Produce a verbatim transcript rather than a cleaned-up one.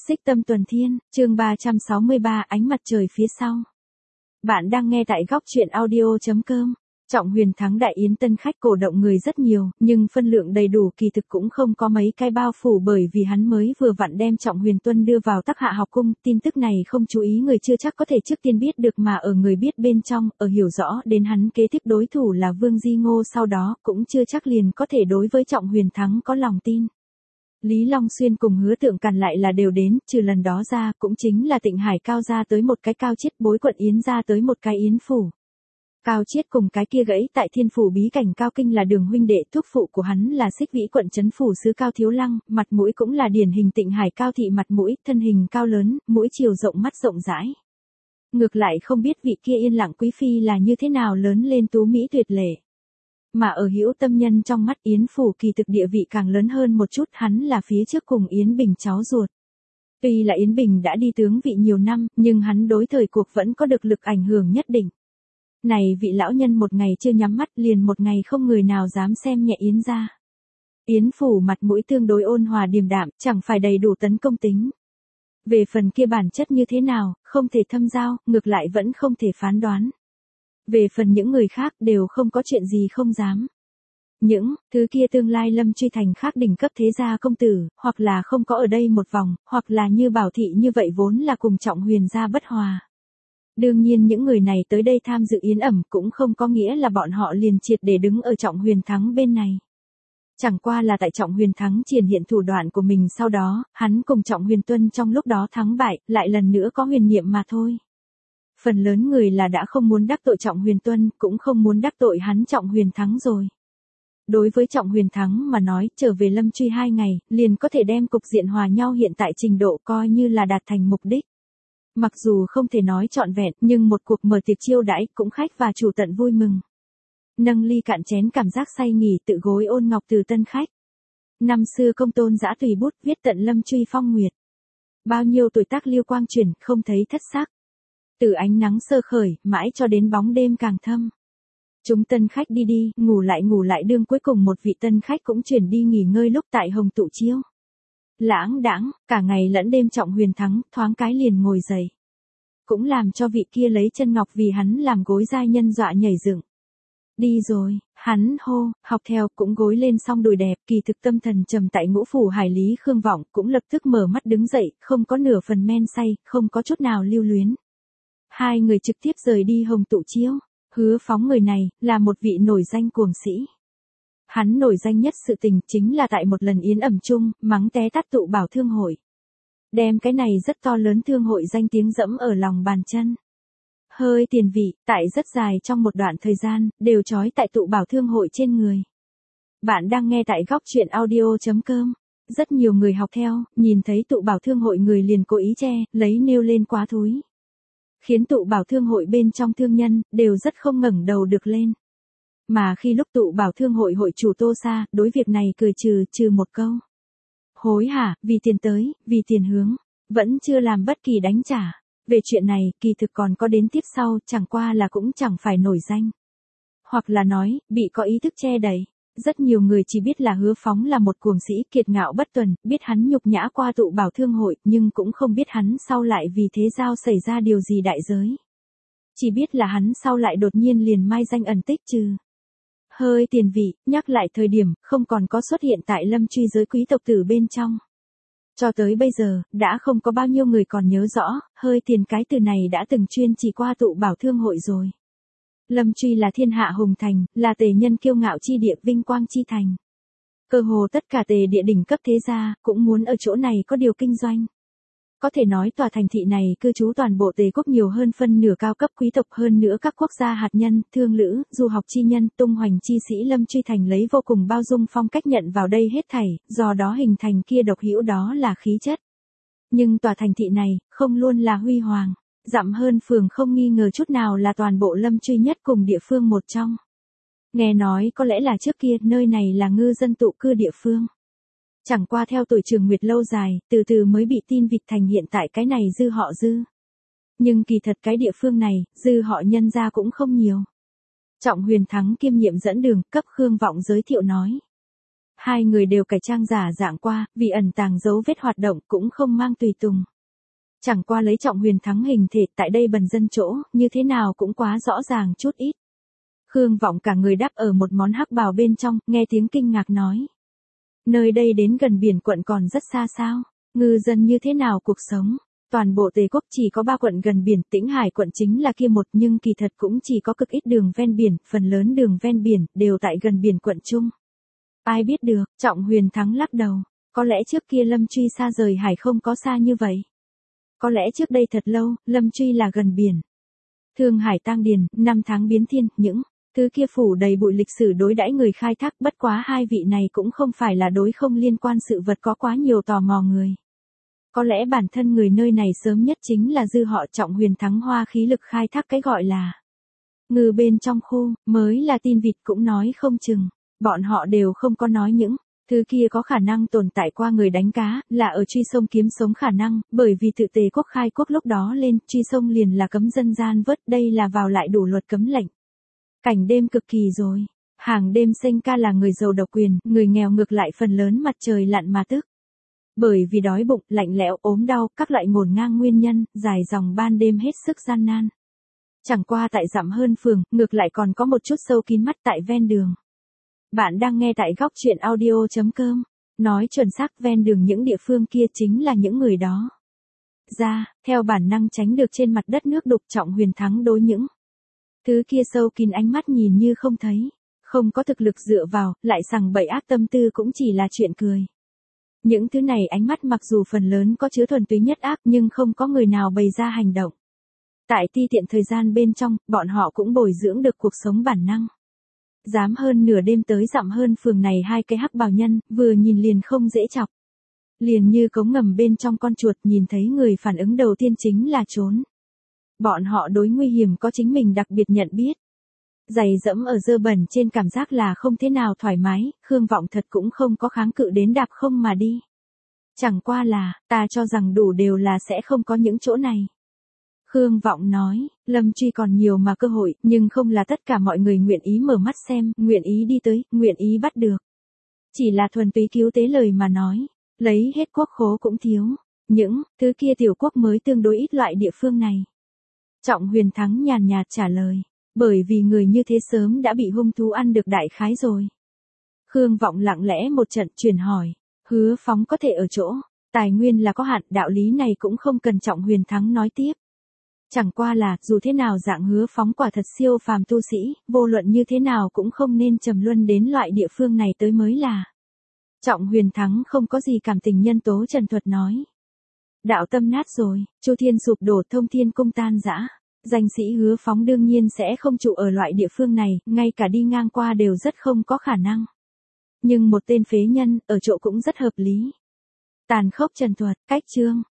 Xích Tâm Tuần Thiên, chương ba trăm sáu mươi ba, ánh mặt trời phía sau. Bạn đang nghe tại góc truyện audio chấm com. Trọng Huyền thắng đại yến tân khách cổ động người rất nhiều, nhưng phân lượng đầy đủ kỳ thực cũng không có mấy cái bao phủ, bởi vì hắn mới vừa vặn đem Trọng Huyền Tuân đưa vào Tắc Hạ học cung, tin tức này không chú ý người chưa chắc có thể trước tiên biết được, mà ở người biết bên trong, ở hiểu rõ đến hắn kế tiếp đối thủ là Vương Di Ngô sau đó, cũng chưa chắc liền có thể đối với Trọng Huyền thắng có lòng tin. Lý Long Xuyên cùng Hứa Tượng Càn lại là đều đến, trừ lần đó ra, cũng chính là Tịnh Hải Cao ra tới một cái Cao Chiết, Bối Quận Yến ra tới một cái Yến phủ. Cao Chiết cùng cái kia gãy tại Thiên phủ bí cảnh Cao Kinh là Đường huynh đệ, thúc phụ của hắn là Xích Vĩ quận trấn phủ sứ Cao Thiếu Lăng, mặt mũi cũng là điển hình Tịnh Hải Cao thị mặt mũi, thân hình cao lớn, mũi chiều rộng, mắt rộng rãi. Ngược lại không biết vị kia yên lặng quý phi là như thế nào lớn lên tú mỹ tuyệt lệ. Mà ở Hữu Tâm Nhân trong mắt Yến phủ kỳ thực địa vị càng lớn hơn một chút, hắn là phía trước cùng Yến Bình cháu ruột. Tuy là Yến Bình đã đi tướng vị nhiều năm, nhưng hắn đối thời cuộc vẫn có được lực ảnh hưởng nhất định. Này vị lão nhân một ngày chưa nhắm mắt liền một ngày không người nào dám xem nhẹ Yến gia. Yến phủ mặt mũi tương đối ôn hòa điềm đạm, chẳng phải đầy đủ tấn công tính. Về phần kia bản chất như thế nào, không thể thâm giao, ngược lại vẫn không thể phán đoán. Về phần những người khác đều không có chuyện gì không dám. Những thứ kia tương lai Lâm Truy thành khác đỉnh cấp thế gia công tử, hoặc là không có ở đây một vòng, hoặc là như Bảo thị như vậy vốn là cùng Trọng Huyền gia bất hòa. Đương nhiên những người này tới đây tham dự yến ẩm cũng không có nghĩa là bọn họ liền triệt để đứng ở Trọng Huyền thắng bên này. Chẳng qua là tại Trọng Huyền thắng triển hiện thủ đoạn của mình sau đó, hắn cùng Trọng Huyền Tuân trong lúc đó thắng bại, lại lần nữa có huyền niệm mà thôi. Phần lớn người là đã không muốn đắc tội Trọng Huyền Tuân, cũng không muốn đắc tội hắn Trọng Huyền thắng rồi. Đối với Trọng Huyền thắng mà nói, trở về Lâm Truy hai ngày, liền có thể đem cục diện hòa nhau hiện tại trình độ coi như là đạt thành mục đích. Mặc dù không thể nói trọn vẹn, nhưng một cuộc mở tiệc chiêu đãi cũng khách và chủ tận vui mừng. Nâng ly cạn chén cảm giác say nghỉ tự gối ôn ngọc từ tân khách. Năm xưa công tôn giã tùy bút viết tận Lâm Truy phong nguyệt. Bao nhiêu tuổi tác lưu quang chuyển, không thấy thất sắc. Từ ánh nắng sơ khởi, mãi cho đến bóng đêm càng thâm. Chúng tân khách đi đi, ngủ lại ngủ lại, đương cuối cùng một vị tân khách cũng chuyển đi nghỉ ngơi lúc tại Hồng Tụ Chiêu. Lãng đãng, cả ngày lẫn đêm Trọng Huyền thắng, thoáng cái liền ngồi dậy. Cũng làm cho vị kia lấy chân ngọc vì hắn làm gối giai nhân dọa nhảy dựng. Đi rồi, hắn hô, học theo, cũng gối lên xong đùi đẹp, kỳ thực tâm thần trầm tại Ngũ phủ hải Lý Khương Vọng, cũng lập tức mở mắt đứng dậy, không có nửa phần men say, không có chút nào lưu luyến. Hai người trực tiếp rời đi Hồng Tụ Chiêu. Hứa Phóng người này, là một vị nổi danh cuồng sĩ. Hắn nổi danh nhất sự tình chính là tại một lần yến ẩm chung, mắng té tát tụ bảo thương hội. Đem cái này rất to lớn thương hội danh tiếng dẫm ở lòng bàn chân. Hơi tiền vị, tại rất dài trong một đoạn thời gian, đều trói tại tụ bảo thương hội trên người. Bạn đang nghe tại góc truyện audio chấm com. Rất nhiều người học theo, nhìn thấy tụ bảo thương hội người liền cố ý che, lấy nêu lên quá thúi. Khiến tụ bảo thương hội bên trong thương nhân, đều rất không ngẩng đầu được lên. Mà khi lúc tụ bảo thương hội hội chủ Tô Sa, đối việc này cười trừ, trừ một câu. Hối hả, vì tiền tới, vì tiền hướng, vẫn chưa làm bất kỳ đánh trả. Về chuyện này, kỳ thực còn có đến tiếp sau, chẳng qua là cũng chẳng phải nổi danh. Hoặc là nói, bị có ý thức che đậy. Rất nhiều người chỉ biết là Hứa Phóng là một cuồng sĩ kiệt ngạo bất tuần, biết hắn nhục nhã qua tụ bảo thương hội, nhưng cũng không biết hắn sau lại vì thế giao xảy ra điều gì đại giới. Chỉ biết là hắn sau lại đột nhiên liền mai danh ẩn tích trừ. Hơi tiền vị, nhắc lại thời điểm, không còn có xuất hiện tại Lâm Truy giới quý tộc tử bên trong. Cho tới bây giờ, đã không có bao nhiêu người còn nhớ rõ, hơi tiền cái từ này đã từng chuyên chỉ qua tụ bảo thương hội rồi. Lâm Truy là thiên hạ hùng thành, là tề nhân kiêu ngạo chi địa, vinh quang chi thành. Cơ hồ tất cả tề địa đỉnh cấp thế gia, cũng muốn ở chỗ này có điều kinh doanh. Có thể nói tòa thành thị này cư trú toàn bộ tề quốc nhiều hơn phân nửa cao cấp quý tộc, hơn nữa các quốc gia hạt nhân, thương lữ, du học chi nhân, tung hoành chi sĩ. Lâm Truy thành lấy vô cùng bao dung phong cách nhận vào đây hết thảy, do đó hình thành kia độc hữu đó là khí chất. Nhưng tòa thành thị này, không luôn là huy hoàng. Dặm hơn phường không nghi ngờ chút nào là toàn bộ Lâm Truy nhất cùng địa phương một trong. Nghe nói có lẽ là trước kia nơi này là ngư dân tụ cư địa phương. Chẳng qua theo tuổi Trường Nguyệt lâu dài, từ từ mới bị tin vịt thành hiện tại cái này dư họ Dư. Nhưng kỳ thật cái địa phương này, dư họ nhân ra cũng không nhiều. Trọng Huyền thắng kiêm nhiệm dẫn đường, cấp Khương Vọng giới thiệu nói. Hai người đều cải trang giả dạng qua, vì ẩn tàng dấu vết hoạt động cũng không mang tùy tùng. Chẳng qua lấy Trọng Huyền Thắng hình thể tại đây bần dân chỗ, như thế nào cũng quá rõ ràng chút ít. Khương Vọng cả người đắp ở một món hắc bào bên trong, nghe tiếng kinh ngạc nói. Nơi đây đến gần biển quận còn rất xa sao, ngư dân như thế nào cuộc sống. Toàn bộ Tề quốc chỉ có ba quận gần biển, Tĩnh Hải quận chính là kia một, nhưng kỳ thật cũng chỉ có cực ít đường ven biển, phần lớn đường ven biển đều tại gần biển quận chung. Ai biết được, Trọng Huyền Thắng lắc đầu, có lẽ trước kia Lâm Truy xa rời hải không có xa như vậy. Có lẽ trước đây thật lâu, Lâm Truy là gần biển. Thương Hải tang điền, năm tháng biến thiên, những thứ kia phủ đầy bụi lịch sử đối đãi người khai thác, bất quá hai vị này cũng không phải là đối không liên quan sự vật có quá nhiều tò mò người. Có lẽ bản thân người nơi này sớm nhất chính là dư họ Trọng Huyền Thắng hoa khí lực khai thác cái gọi là ngư bên trong khu, mới là tin vịt cũng nói không chừng. Bọn họ đều không có nói những thứ kia có khả năng tồn tại qua người đánh cá, là ở truy sông kiếm sống khả năng, bởi vì tự Tề quốc khai quốc lúc đó lên, truy sông liền là cấm dân gian vớt, đây là vào lại đủ luật cấm lệnh. Cảnh đêm cực kỳ rồi, hàng đêm sinh ca là người giàu độc quyền, người nghèo ngược lại phần lớn mặt trời lặn mà tức. Bởi vì đói bụng, lạnh lẽo, ốm đau, các loại ngổn ngang nguyên nhân, dài dòng ban đêm hết sức gian nan. Chẳng qua tại dặm hơn phường, ngược lại còn có một chút sâu kín mắt tại ven đường. Bạn đang nghe tại góc truyện audio chấm com. Nói chuẩn xác ven đường những địa phương kia chính là những người đó. Ra, theo bản năng tránh được trên mặt đất nước đục Trọng Huyền Thắng đối những thứ kia sâu kín ánh mắt nhìn như không thấy. Không có thực lực dựa vào, lại sằng bậy ác tâm tư cũng chỉ là chuyện cười. Những thứ này ánh mắt mặc dù phần lớn có chứa thuần túy nhất ác nhưng không có người nào bày ra hành động. Tại ti tiện thời gian bên trong, bọn họ cũng bồi dưỡng được cuộc sống bản năng. Dám hơn nửa đêm tới dặm hơn phường này hai cái hắc bào nhân, vừa nhìn liền không dễ chọc. Liền như cống ngầm bên trong con chuột, nhìn thấy người phản ứng đầu tiên chính là trốn. Bọn họ đối nguy hiểm có chính mình đặc biệt nhận biết. Giày dẫm ở dơ bẩn trên cảm giác là không thế nào thoải mái, Khương Vọng thật cũng không có kháng cự đến đạp không mà đi. Chẳng qua là, ta cho rằng đủ đều là sẽ không có những chỗ này. Khương Vọng nói, Lâm Truy còn nhiều mà cơ hội, nhưng không là tất cả mọi người nguyện ý mở mắt xem, nguyện ý đi tới, nguyện ý bắt được. Chỉ là thuần túy cứu tế lời mà nói, lấy hết quốc khố cũng thiếu, những thứ kia tiểu quốc mới tương đối ít loại địa phương này. Trọng Huyền Thắng nhàn nhạt trả lời, bởi vì người như thế sớm đã bị hung thú ăn được đại khái rồi. Khương Vọng lặng lẽ một trận truyền hỏi, Hứa Phóng có thể ở chỗ, tài nguyên là có hạn, đạo lý này cũng không cần Trọng Huyền Thắng nói tiếp. Chẳng qua là, dù thế nào dạng Hứa Phóng quả thật siêu phàm tu sĩ, vô luận như thế nào cũng không nên trầm luân đến loại địa phương này tới mới là. Trọng Huyền Thắng không có gì cảm tình nhân tố trần thuật nói. Đạo tâm nát rồi, Chu Thiên sụp đổ, thông thiên cung tan rã. Danh sĩ Hứa Phóng đương nhiên sẽ không trụ ở loại địa phương này, ngay cả đi ngang qua đều rất không có khả năng. Nhưng một tên phế nhân, ở chỗ cũng rất hợp lý. Tàn khốc trần thuật, cách chương.